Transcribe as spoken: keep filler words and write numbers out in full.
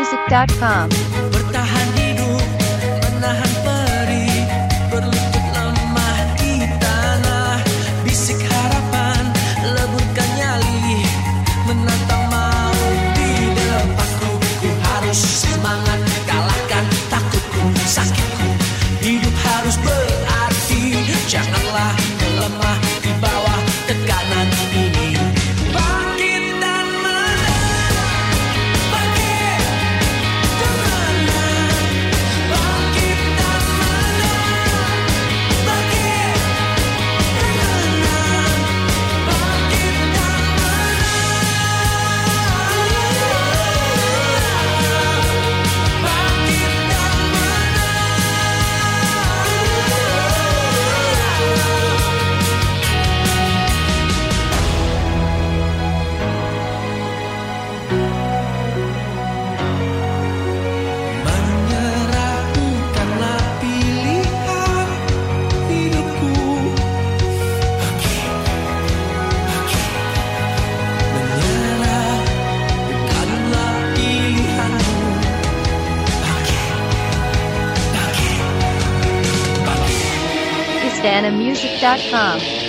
music dot com. Bertahan hidup, menahan perih, berlutut lemah di tanah. Bisik harapan, leburkan nyali, menantang maut di depanku. Ku harus semangat, kalahkan takutku, sakitku. Hidup harus berarti, janganlah melemah di bawah tekanan ini. Bangkit dan menang, bangkit dan menang, bangkit dan menang, bangkit dan menang, bangkit dan menang, bangkit dan menyerah bukanlah pilihan hidupku. Menyerah bukanlah pilihanmu. Bangkit, bangkit, bangkit. istana music dot com.